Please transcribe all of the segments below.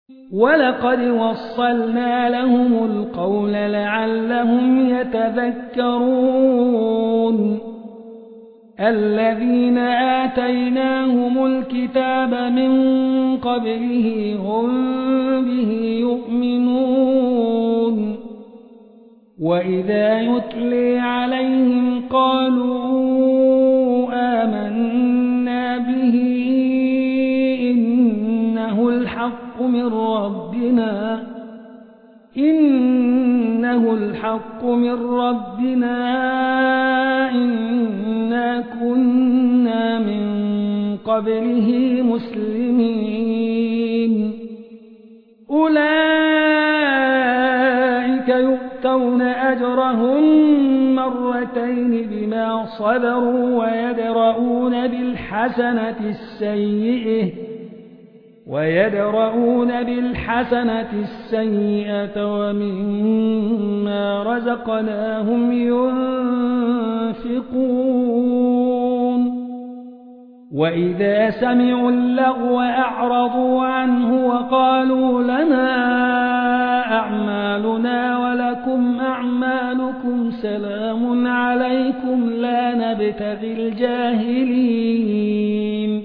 ولقد وصلنا لهم القول لعلهم يتذكرون الذين آتيناهم الكتاب من قبله هم به يؤمنون وإذا يتلي عليهم قالوا آمنا به إنه الحق من ربنا إنا كنا من قبله مسلمين أولئك يؤتون أجرهم مرتين بما صبروا ويدرؤون بالحسنة السيئة ومما رزقناهم ينفقون وإذا سمعوا اللغو أعرضوا عنه وقالوا لنا أعمالنا ولكم أعمالكم سلام عليكم لا نبتغي الجاهلين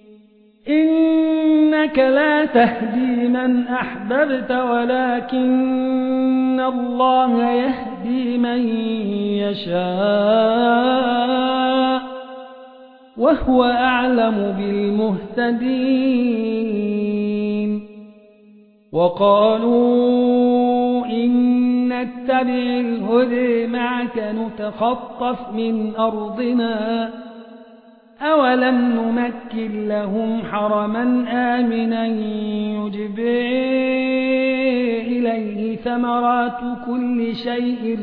إنك لا تهدي من أحببت ولكن الله يهدي من يشاء وهو أعلم بالمهتدين وقالوا إن نتبع الهدى معك نتخطف من أرضنا أولم نمكن لهم حرما آمنا يجبى إليه ثمرات كل شيء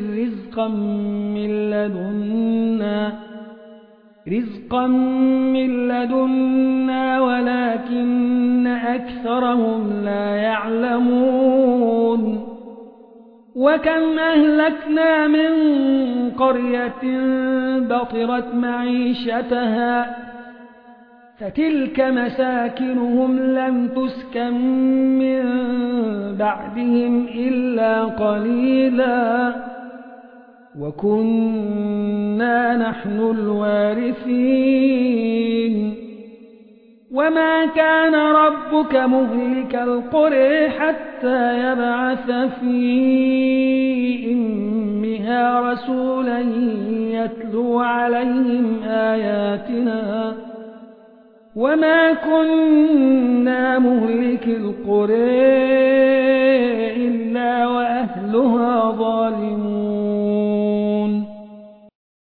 رزقا من لدنا ولكن أكثرهم لا يعلمون وكم أهلكنا من قرية بطرت معيشتها فتلك مساكنهم لم تسكن من بعدهم إلا قليلا وكنا نحن الوارثين وما كان ربك مهلك القرى حتى يبعث في أمها رسولا يتلو عليهم آياتنا وما كنا مهلك القرى إلا وأهلها ظالمون